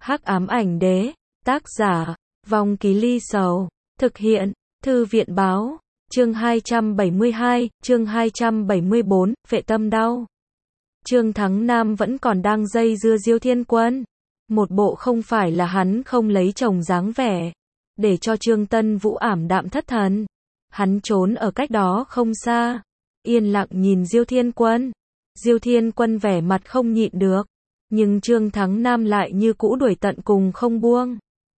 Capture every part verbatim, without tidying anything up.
Hắc ám ảnh đế, tác giả, Vong Ký Ly Sầu, thực hiện, Thư viện báo, chương hai trăm bảy mươi hai, chương hai trăm bảy mươi bốn, phệ tâm đau. Trương Thắng Nam vẫn còn đang dây dưa Diêu Thiên Quân. Một bộ không phải là hắn không lấy chồng dáng vẻ, để cho Trương Tân Vũ ảm đạm thất thần. Hắn trốn ở cách đó không xa, yên lặng nhìn Diêu Thiên Quân. Diêu Thiên Quân vẻ mặt không nhịn được, nhưng Trương Thắng Nam lại như cũ đuổi tận cùng không buông.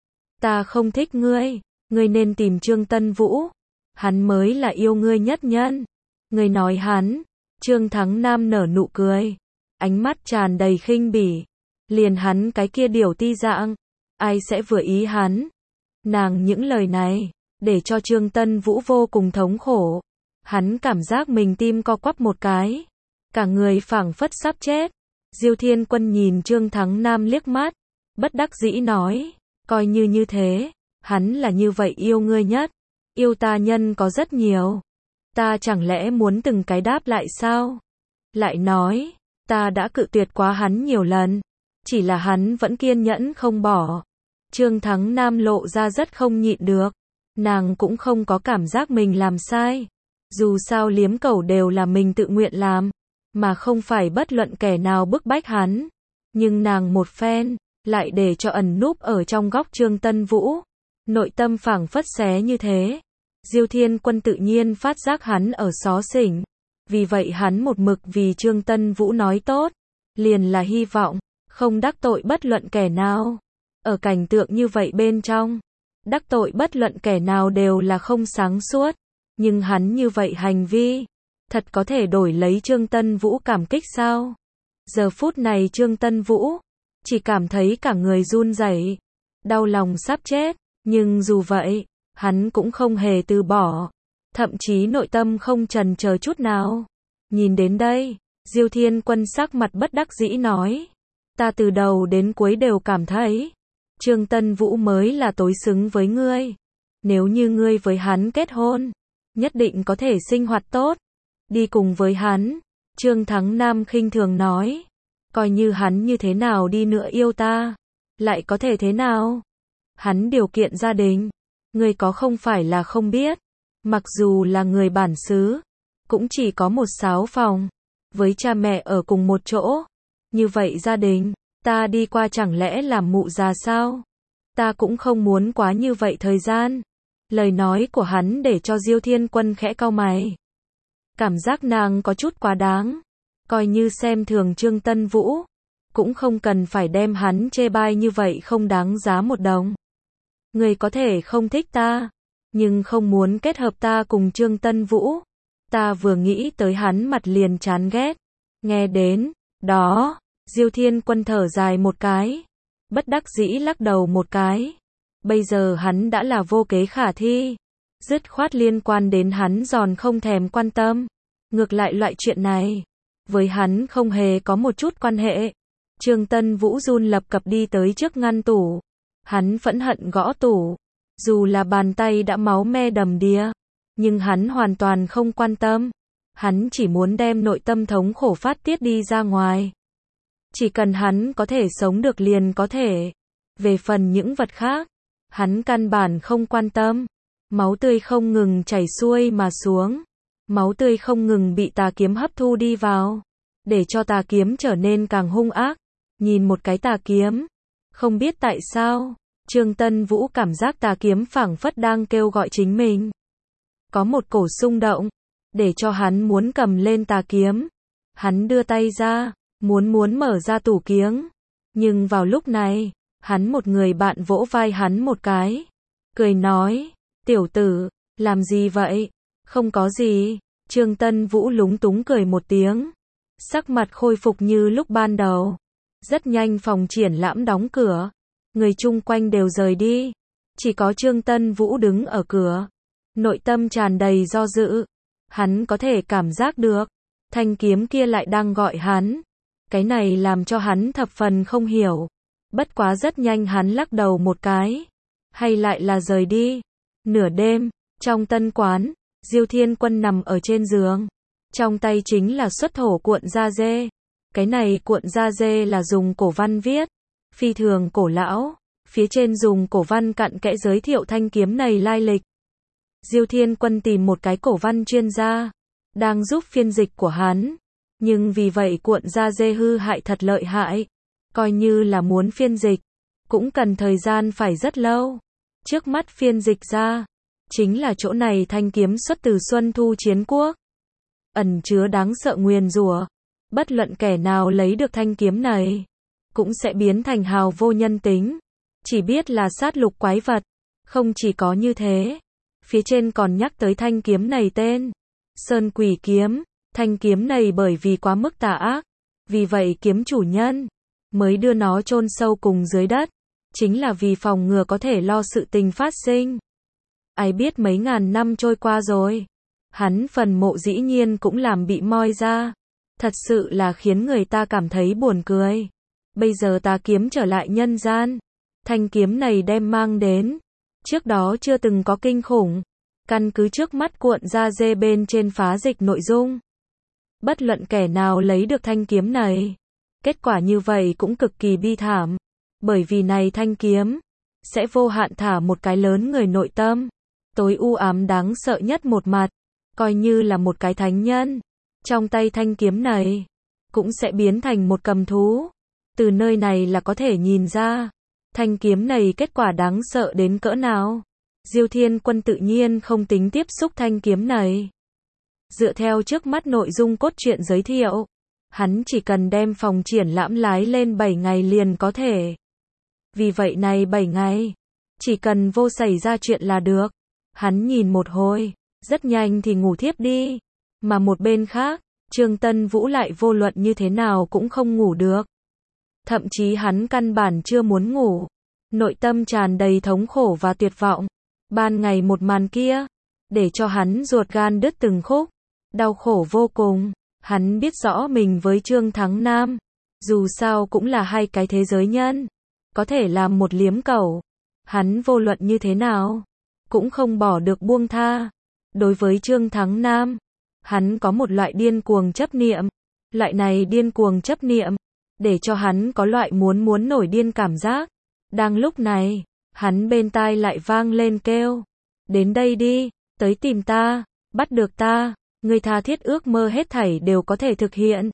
Ta không thích ngươi, ngươi nên tìm Trương Tân Vũ, hắn mới là yêu ngươi nhất nhân. Ngươi nói hắn. Trương Thắng Nam nở nụ cười, ánh mắt tràn đầy khinh bỉ. Liền hắn cái kia điều ti dạng, ai sẽ vừa ý hắn? Nàng những lời này, để cho Trương Tân Vũ vô cùng thống khổ. Hắn cảm giác mình tim co quắp một cái, cả người phảng phất sắp chết. Diêu Thiên Quân nhìn Trương Thắng Nam liếc mắt, bất đắc dĩ nói, coi như như thế, hắn là như vậy yêu ngươi nhất, yêu ta nhân có rất nhiều. Ta chẳng lẽ muốn từng cái đáp lại sao? Lại nói, ta đã cự tuyệt quá hắn nhiều lần, chỉ là hắn vẫn kiên nhẫn không bỏ. Trương Thắng Nam lộ ra rất không nhịn được, nàng cũng không có cảm giác mình làm sai. Dù sao liếm cầu đều là mình tự nguyện làm, mà không phải bất luận kẻ nào bức bách hắn. Nhưng nàng một phen, lại để cho ẩn núp ở trong góc Trương Tân Vũ. Nội tâm phảng phất xé như thế. Diêu Thiên Quân tự nhiên phát giác hắn ở xó xỉnh. Vì vậy hắn một mực vì Trương Tân Vũ nói tốt. Liền là hy vọng, không đắc tội bất luận kẻ nào. Ở cảnh tượng như vậy bên trong, đắc tội bất luận kẻ nào đều là không sáng suốt. Nhưng hắn như vậy hành vi, thật có thể đổi lấy Trương Tân Vũ cảm kích sao? Giờ phút này Trương Tân Vũ chỉ cảm thấy cả người run rẩy, đau lòng sắp chết, nhưng dù vậy, hắn cũng không hề từ bỏ, thậm chí nội tâm không chần chờ chút nào. Nhìn đến đây, Diêu Thiên Quân sắc mặt bất đắc dĩ nói, ta từ đầu đến cuối đều cảm thấy, Trương Tân Vũ mới là tối xứng với ngươi. Nếu như ngươi với hắn kết hôn, nhất định có thể sinh hoạt tốt, đi cùng với hắn. Trương Thắng Nam khinh thường nói, coi như hắn như thế nào đi nữa yêu ta, lại có thể thế nào? Hắn điều kiện gia đình, ngươi có không phải là không biết, mặc dù là người bản xứ, cũng chỉ có một sáu phòng, với cha mẹ ở cùng một chỗ. Như vậy gia đình, ta đi qua chẳng lẽ làm mụ già sao? Ta cũng không muốn quá như vậy thời gian. Lời nói của hắn để cho Diêu Thiên Quân khẽ cau mày. Cảm giác nàng có chút quá đáng. Coi như xem thường Trương Tân Vũ, cũng không cần phải đem hắn chê bai như vậy không đáng giá một đồng. Người có thể không thích ta, nhưng không muốn kết hợp ta cùng Trương Tân Vũ. Ta vừa nghĩ tới hắn mặt liền chán ghét. Nghe đến đó, Diêu Thiên Quân thở dài một cái, bất đắc dĩ lắc đầu một cái. Bây giờ hắn đã là vô kế khả thi, dứt khoát liên quan đến hắn giòn không thèm quan tâm. Ngược lại loại chuyện này, với hắn không hề có một chút quan hệ. Trương Tân Vũ run lập cập đi tới trước ngăn tủ. Hắn phẫn hận gõ tủ. Dù là bàn tay đã máu me đầm đìa, nhưng hắn hoàn toàn không quan tâm. Hắn chỉ muốn đem nội tâm thống khổ phát tiết đi ra ngoài. Chỉ cần hắn có thể sống được liền có thể. Về phần những vật khác, hắn căn bản không quan tâm. Máu tươi không ngừng chảy xuôi mà xuống. Máu tươi không ngừng bị tà kiếm hấp thu đi vào, để cho tà kiếm trở nên càng hung ác. Nhìn một cái tà kiếm, không biết tại sao, Trương Tân Vũ cảm giác tà kiếm phảng phất đang kêu gọi chính mình. Có một cổ xung động, để cho hắn muốn cầm lên tà kiếm. Hắn đưa tay ra, muốn muốn mở ra tủ kiếng. Nhưng vào lúc này, hắn một người bạn vỗ vai hắn một cái, cười nói, tiểu tử, làm gì vậy? Không có gì. Trương Tân Vũ lúng túng cười một tiếng, sắc mặt khôi phục như lúc ban đầu. Rất nhanh phòng triển lãm đóng cửa, người chung quanh đều rời đi, chỉ có Trương Tân Vũ đứng ở cửa, nội tâm tràn đầy do dự. Hắn có thể cảm giác được, thanh kiếm kia lại đang gọi hắn. Cái này làm cho hắn thập phần không hiểu. Bất quá rất nhanh hắn lắc đầu một cái, hay lại là rời đi. Nửa đêm, trong tân quán, Diêu Thiên Quân nằm ở trên giường, trong tay chính là xuất thổ cuộn da dê. Cái này cuộn da dê là dùng cổ văn viết, phi thường cổ lão, phía trên dùng cổ văn cặn kẽ giới thiệu thanh kiếm này lai lịch. Diêu Thiên Quân tìm một cái cổ văn chuyên gia, đang giúp phiên dịch của hắn, nhưng vì vậy cuộn da dê hư hại thật lợi hại, coi như là muốn phiên dịch, cũng cần thời gian phải rất lâu. Trước mắt phiên dịch ra, chính là chỗ này thanh kiếm xuất từ Xuân Thu Chiến Quốc, ẩn chứa đáng sợ nguyền rủa, bất luận kẻ nào lấy được thanh kiếm này, cũng sẽ biến thành hào vô nhân tính, chỉ biết là sát lục quái vật. Không chỉ có như thế, phía trên còn nhắc tới thanh kiếm này tên, Sơn Quỷ Kiếm. Thanh kiếm này bởi vì quá mức tà ác, vì vậy kiếm chủ nhân mới đưa nó chôn sâu cùng dưới đất, chính là vì phòng ngừa có thể lo sự tình phát sinh. Ai biết mấy ngàn năm trôi qua rồi, hắn phần mộ dĩ nhiên cũng làm bị moi ra, thật sự là khiến người ta cảm thấy buồn cười. Bây giờ tà kiếm trở lại nhân gian, thanh kiếm này đem mang đến, trước đó chưa từng có kinh khủng, căn cứ trước mắt cuộn da dê bên trên phá dịch nội dung. Bất luận kẻ nào lấy được thanh kiếm này, kết quả như vậy cũng cực kỳ bi thảm, bởi vì này thanh kiếm sẽ vô hạn thả một cái lớn người nội tâm, tối u ám đáng sợ nhất một mặt, coi như là một cái thánh nhân, trong tay thanh kiếm này cũng sẽ biến thành một cầm thú. Từ nơi này là có thể nhìn ra, thanh kiếm này kết quả đáng sợ đến cỡ nào. Diêu Thiên Quân tự nhiên không tính tiếp xúc thanh kiếm này. Dựa theo trước mắt nội dung cốt truyện giới thiệu, hắn chỉ cần đem phòng triển lãm lái lên bảy ngày liền có thể. Vì vậy này bảy ngày, chỉ cần vô xảy ra chuyện là được. Hắn nhìn một hồi, rất nhanh thì ngủ thiếp đi. Mà một bên khác, Trương Tân Vũ lại vô luận như thế nào cũng không ngủ được. Thậm chí hắn căn bản chưa muốn ngủ, nội tâm tràn đầy thống khổ và tuyệt vọng. Ban ngày một màn kia, để cho hắn ruột gan đứt từng khúc, đau khổ vô cùng. Hắn biết rõ mình với Trương Thắng Nam, dù sao cũng là hai cái thế giới nhân, có thể làm một liếm cẩu. Hắn vô luận như thế nào, cũng không bỏ được buông tha. Đối với Trương Thắng Nam, hắn có một loại điên cuồng chấp niệm. Loại này điên cuồng chấp niệm, để cho hắn có loại muốn muốn nổi điên cảm giác. Đang lúc này, hắn bên tai lại vang lên kêu. Đến đây đi, tới tìm ta, bắt được ta, ngươi tha thiết ước mơ hết thảy đều có thể thực hiện.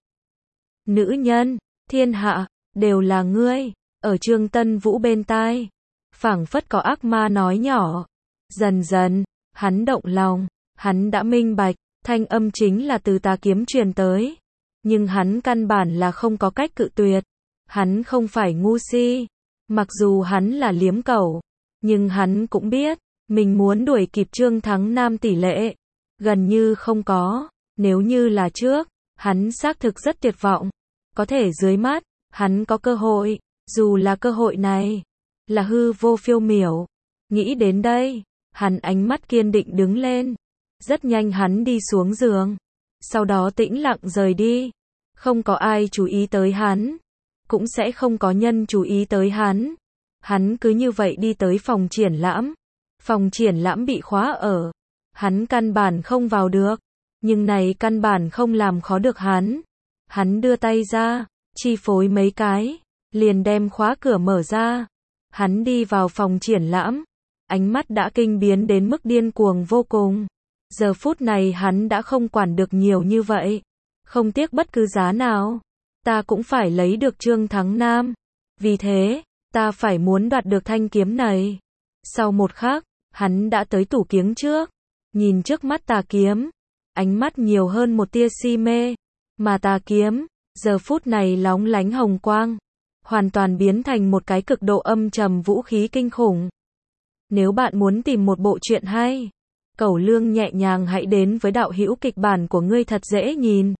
Nữ nhân, thiên hạ, đều là ngươi, ở Trương Tân Vũ bên tai. Phảng phất có ác ma nói nhỏ. Dần dần, hắn động lòng, hắn đã minh bạch, thanh âm chính là từ tà kiếm truyền tới. Nhưng hắn căn bản là không có cách cự tuyệt. Hắn không phải ngu si. Mặc dù hắn là liếm cẩu, nhưng hắn cũng biết, mình muốn đuổi kịp Trương Thắng Nam tỷ lệ gần như không có. Nếu như là trước, hắn xác thực rất tuyệt vọng. Có thể dưới mắt, hắn có cơ hội, dù là cơ hội này là hư vô phiêu miểu. Nghĩ đến đây, hắn ánh mắt kiên định đứng lên. Rất nhanh hắn đi xuống giường, sau đó tĩnh lặng rời đi. Không có ai chú ý tới hắn, cũng sẽ không có nhân chú ý tới hắn. Hắn cứ như vậy đi tới phòng triển lãm. Phòng triển lãm bị khóa ở, hắn căn bản không vào được, nhưng này căn bản không làm khó được hắn. Hắn đưa tay ra, chi phối mấy cái, liền đem khóa cửa mở ra. Hắn đi vào phòng triển lãm, ánh mắt đã kinh biến đến mức điên cuồng vô cùng. Giờ phút này hắn đã không quản được nhiều như vậy, không tiếc bất cứ giá nào, ta cũng phải lấy được Trương Thắng Nam. Vì thế, ta phải muốn đoạt được thanh kiếm này. Sau một khắc, hắn đã tới tủ kiếng trước, nhìn trước mắt tà kiếm, ánh mắt nhiều hơn một tia si mê, mà tà kiếm, giờ phút này lóng lánh hồng quang, hoàn toàn biến thành một cái cực độ âm trầm vũ khí kinh khủng. Nếu bạn muốn tìm một bộ truyện hay, Cẩu Lương nhẹ nhàng hãy đến với đạo hữu kịch bản của ngươi thật dễ nhìn.